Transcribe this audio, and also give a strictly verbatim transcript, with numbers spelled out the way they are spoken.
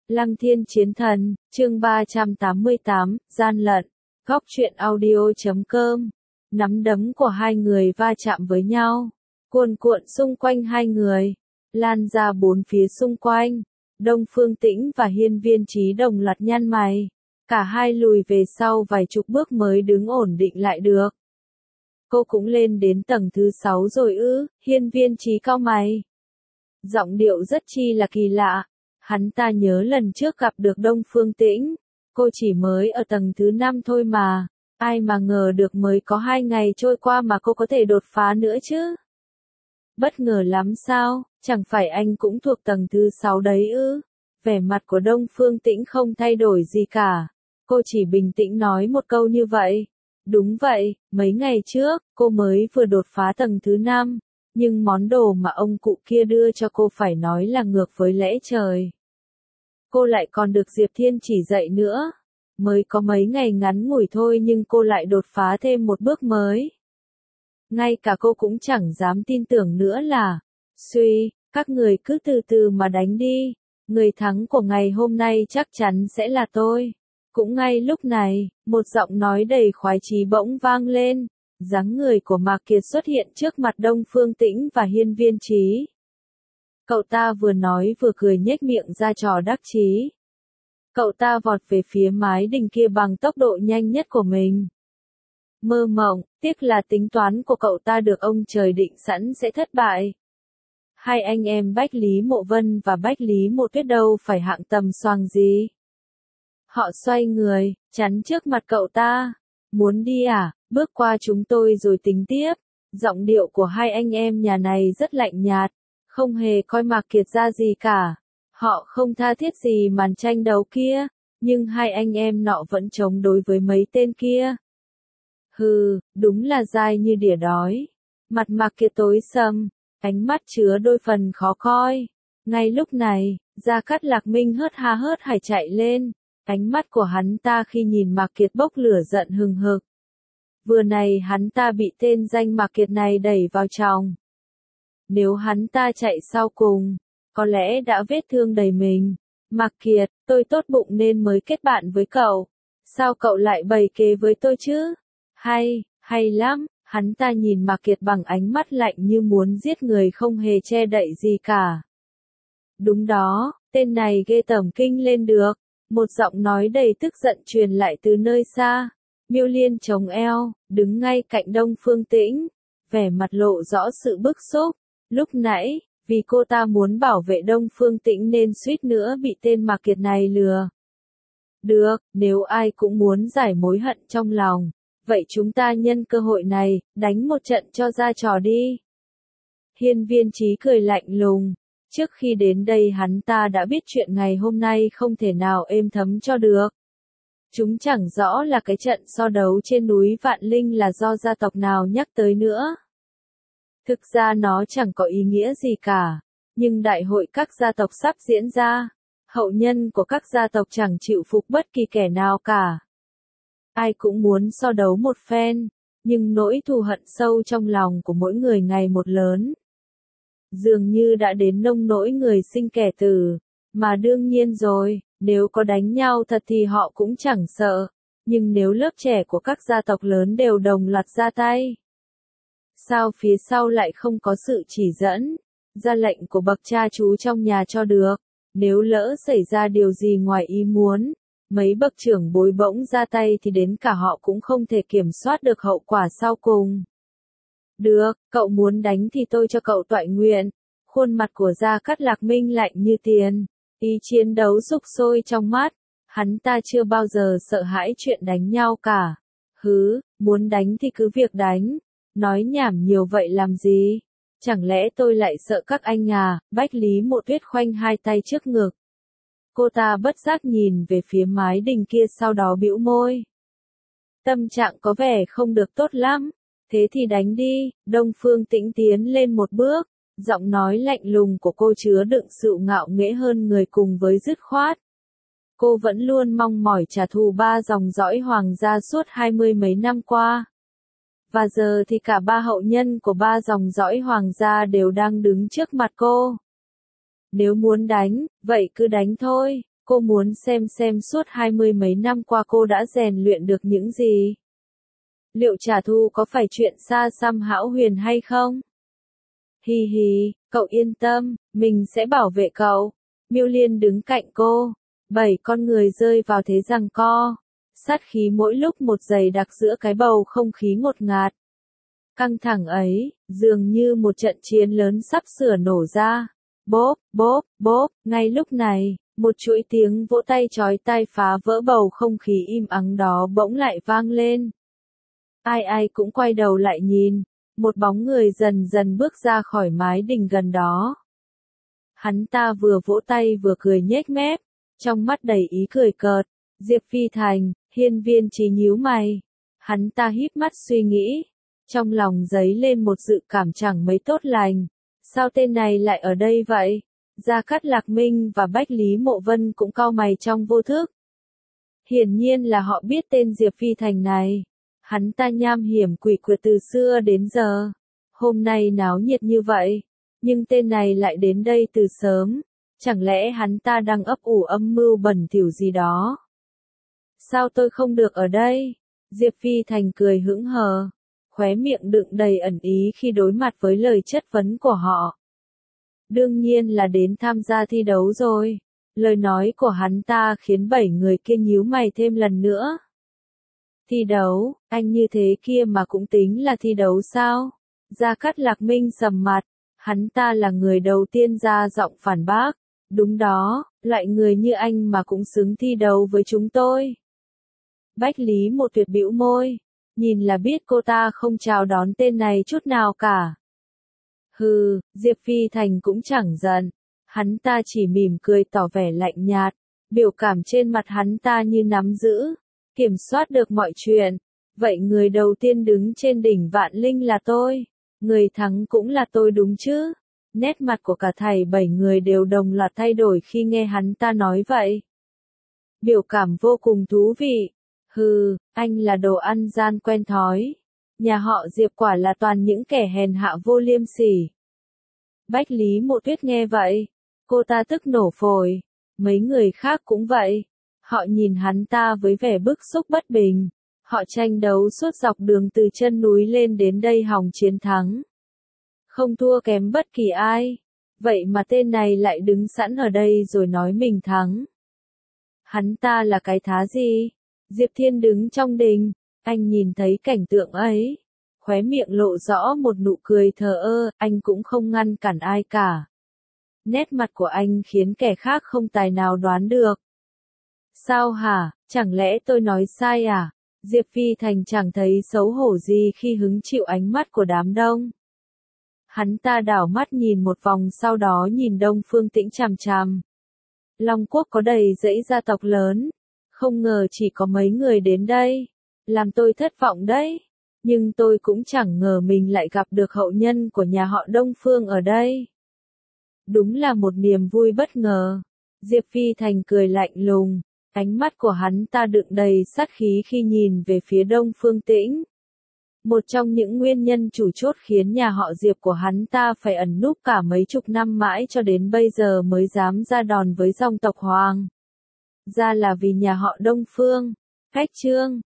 Lăng Thiên Chiến Thần, chương ba trăm tám mươi tám, gian lận. Góc truyện audio chấm com. Nắm đấm của hai người va chạm với nhau, cuồn cuộn xung quanh hai người, lan ra bốn phía xung quanh. Đông Phương Tĩnh và Hiên Viên Chí đồng loạt nhăn mày, cả hai lùi về sau vài chục bước mới đứng ổn định lại được. Cô cũng lên đến tầng thứ sáu rồi ư? Hiên Viên Chí cau mày. Giọng điệu rất chi là kỳ lạ. Hắn ta nhớ lần trước gặp được Đông Phương Tĩnh, cô chỉ mới ở tầng thứ năm thôi mà, ai mà ngờ được mới có hai ngày trôi qua mà cô có thể đột phá nữa chứ. Bất ngờ lắm sao, chẳng phải anh cũng thuộc tầng thứ sáu đấy ư? Vẻ mặt của Đông Phương Tĩnh không thay đổi gì cả, cô chỉ bình tĩnh nói một câu như vậy. Đúng vậy, mấy ngày trước, cô mới vừa đột phá tầng thứ năm, nhưng món đồ mà ông cụ kia đưa cho cô phải nói là ngược với lẽ trời. Cô lại còn được Diệp Thiên chỉ dạy nữa. Mới có mấy ngày ngắn ngủi thôi nhưng cô lại đột phá thêm một bước mới. Ngay cả cô cũng chẳng dám tin tưởng nữa là, suy, các người cứ từ từ mà đánh đi, người thắng của ngày hôm nay chắc chắn sẽ là tôi. Cũng ngay lúc này, một giọng nói đầy khoái chí bỗng vang lên, dáng người của Mạc Kiệt xuất hiện trước mặt Đông Phương Tĩnh và Hiên Viên Chí. Cậu ta vừa nói vừa cười nhếch miệng ra trò đắc chí. Cậu ta vọt về phía mái đình kia bằng tốc độ nhanh nhất của mình. Mơ mộng, tiếc là tính toán của cậu ta được ông trời định sẵn sẽ thất bại. Hai anh em Bách Lý Mộ Vân và Bách Lý Mộ Tuyết đâu phải hạng tầm xoàng gì. Họ xoay người, chắn trước mặt cậu ta. Muốn đi à, bước qua chúng tôi rồi tính tiếp. Giọng điệu của hai anh em nhà này rất lạnh nhạt, không hề coi Mạc Kiệt ra gì cả. Họ không tha thiết gì màn tranh đấu kia, nhưng hai anh em nọ vẫn chống đối với mấy tên kia. Hừ, đúng là dai như đỉa đói. Mặt Mạc Kiệt tối sầm, ánh mắt chứa đôi phần khó coi. Ngay lúc này, Gia Cát Lạc Minh hớt ha hớt hải chạy lên. Ánh mắt của hắn ta khi nhìn Mạc Kiệt bốc lửa giận hừng hực. Vừa này hắn ta bị tên danh Mạc Kiệt này đẩy vào chòng. Nếu hắn ta chạy sau cùng, có lẽ đã vết thương đầy mình. Mạc Kiệt, tôi tốt bụng nên mới kết bạn với cậu. Sao cậu lại bày kế với tôi chứ? Hay, hay lắm. Hắn ta nhìn Mạc Kiệt bằng ánh mắt lạnh như muốn giết người không hề che đậy gì cả. Đúng đó, tên này ghê tởm kinh lên được. Một giọng nói đầy tức giận truyền lại từ nơi xa. Miêu Liên chống eo, đứng ngay cạnh Đông Phương Tĩnh, vẻ mặt lộ rõ sự bức xúc. Lúc nãy, vì cô ta muốn bảo vệ Đông Phương Tĩnh nên suýt nữa bị tên Mạc Kiệt này lừa. Được, nếu ai cũng muốn giải mối hận trong lòng, vậy chúng ta nhân cơ hội này, đánh một trận cho ra trò đi. Hiên Viên Chí cười lạnh lùng. Trước khi đến đây hắn ta đã biết chuyện ngày hôm nay không thể nào êm thấm cho được. Chúng chẳng rõ là cái trận so đấu trên núi Vạn Linh là do gia tộc nào nhắc tới nữa. Thực ra nó chẳng có ý nghĩa gì cả, nhưng đại hội các gia tộc sắp diễn ra, hậu nhân của các gia tộc chẳng chịu phục bất kỳ kẻ nào cả. Ai cũng muốn so đấu một phen, nhưng nỗi thù hận sâu trong lòng của mỗi người ngày một lớn. Dường như đã đến nông nỗi người sinh kẻ tử, mà đương nhiên rồi, nếu có đánh nhau thật thì họ cũng chẳng sợ, nhưng nếu lớp trẻ của các gia tộc lớn đều đồng loạt ra tay, sao phía sau lại không có sự chỉ dẫn, ra lệnh của bậc cha chú trong nhà cho được, nếu lỡ xảy ra điều gì ngoài ý muốn, mấy bậc trưởng bối bỗng ra tay thì đến cả họ cũng không thể kiểm soát được hậu quả sau cùng. Được, cậu muốn đánh thì tôi cho cậu toại nguyện. Khuôn mặt của Gia Cát Lạc Minh lạnh như tiền, ý chiến đấu sục sôi trong mắt, hắn ta chưa bao giờ sợ hãi chuyện đánh nhau cả. Hứ, muốn đánh thì cứ việc đánh, nói nhảm nhiều vậy làm gì? Chẳng lẽ tôi lại sợ các anh à? Bách Lý Mộ Tuyết khoanh hai tay trước ngực. Cô ta bất giác nhìn về phía mái đình kia sau đó bĩu môi. Tâm trạng có vẻ không được tốt lắm. Thế thì đánh đi. Đông Phương Tĩnh tiến lên một bước, giọng nói lạnh lùng của cô chứa đựng sự ngạo nghễ hơn người cùng với dứt khoát. Cô vẫn luôn mong mỏi trả thù ba dòng dõi hoàng gia suốt hai mươi mấy năm qua. Và giờ thì cả ba hậu nhân của ba dòng dõi hoàng gia đều đang đứng trước mặt cô. Nếu muốn đánh, vậy cứ đánh thôi. Cô muốn xem xem suốt hai mươi mấy năm qua cô đã rèn luyện được những gì. Liệu trả thù có phải chuyện xa xăm hão huyền hay không? Hi hi, cậu yên tâm, mình sẽ bảo vệ cậu. Miêu Liên đứng cạnh cô. Bảy con người rơi vào thế giằng co. Sát khí mỗi lúc một dày đặc giữa cái bầu không khí ngột ngạt. Căng thẳng ấy, dường như một trận chiến lớn sắp sửa nổ ra. Bốp, bốp, bốp, ngay lúc này, một chuỗi tiếng vỗ tay chói tai phá vỡ bầu không khí im ắng đó bỗng lại vang lên. Ai ai cũng quay đầu lại nhìn, một bóng người dần dần bước ra khỏi mái đình gần đó. Hắn ta vừa vỗ tay vừa cười nhếch mép, trong mắt đầy ý cười cợt. Diệp Phi Thành, Hiên Viên Chí nhíu mày. Hắn ta híp mắt suy nghĩ, trong lòng dấy lên một dự cảm chẳng mấy tốt lành. Sao tên này lại ở đây vậy? Gia Cát Lạc Minh và Bách Lý Mộ Vân cũng cau mày trong vô thức. Hiển nhiên là họ biết tên Diệp Phi Thành này. Hắn ta nham hiểm quỷ quyệt từ xưa đến giờ. Hôm nay náo nhiệt như vậy, nhưng tên này lại đến đây từ sớm. Chẳng lẽ hắn ta đang ấp ủ âm mưu bẩn thỉu gì đó? Sao tôi không được ở đây? Diệp Phi Thành cười hững hờ, khóe miệng đựng đầy ẩn ý khi đối mặt với lời chất vấn của họ. Đương nhiên là đến tham gia thi đấu rồi. Lời nói của hắn ta khiến bảy người kia nhíu mày thêm lần nữa. Thi đấu, anh như thế kia mà cũng tính là thi đấu sao? Gia Cát Lạc Minh sầm mặt, hắn ta là người đầu tiên ra giọng phản bác. Đúng đó, loại người như anh mà cũng xứng thi đấu với chúng tôi. Bách Lý Một Tuyệt bĩu môi, nhìn là biết cô ta không chào đón tên này chút nào cả. Hừ, Diệp Phi Thành cũng chẳng giận, hắn ta chỉ mỉm cười tỏ vẻ lạnh nhạt, biểu cảm trên mặt hắn ta như nắm giữ, kiểm soát được mọi chuyện. Vậy người đầu tiên đứng trên đỉnh Vạn Linh là tôi, người thắng cũng là tôi đúng chứ? Nét mặt của cả thảy bảy người đều đồng loạt thay đổi khi nghe hắn ta nói vậy. Biểu cảm vô cùng thú vị. Hừ, anh là đồ ăn gian quen thói. Nhà họ Diệp quả là toàn những kẻ hèn hạ vô liêm sỉ. Bách Lý Mộ Tuyết nghe vậy, cô ta tức nổ phổi. Mấy người khác cũng vậy. Họ nhìn hắn ta với vẻ bức xúc bất bình. Họ tranh đấu suốt dọc đường từ chân núi lên đến đây hòng chiến thắng. Không thua kém bất kỳ ai. Vậy mà tên này lại đứng sẵn ở đây rồi nói mình thắng. Hắn ta là cái thá gì? Diệp Thiên đứng trong đình, anh nhìn thấy cảnh tượng ấy. Khóe miệng lộ rõ một nụ cười thờ ơ, anh cũng không ngăn cản ai cả. Nét mặt của anh khiến kẻ khác không tài nào đoán được. Sao hả, chẳng lẽ tôi nói sai à? Diệp Phi Thành chẳng thấy xấu hổ gì khi hứng chịu ánh mắt của đám đông. Hắn ta đảo mắt nhìn một vòng sau đó nhìn Đông Phương Tĩnh chằm chằm. Long Quốc có đầy dãy gia tộc lớn. Không ngờ chỉ có mấy người đến đây. Làm tôi thất vọng đấy. Nhưng tôi cũng chẳng ngờ mình lại gặp được hậu nhân của nhà họ Đông Phương ở đây. Đúng là một niềm vui bất ngờ. Diệp Phi Thành cười lạnh lùng. Ánh mắt của hắn ta đựng đầy sát khí khi nhìn về phía Đông Phương Tĩnh. Một trong những nguyên nhân chủ chốt khiến nhà họ Diệp của hắn ta phải ẩn núp cả mấy chục năm mãi cho đến bây giờ mới dám ra đòn với dòng tộc Hoàng. Ra là vì nhà họ Đông Phương. Cách chương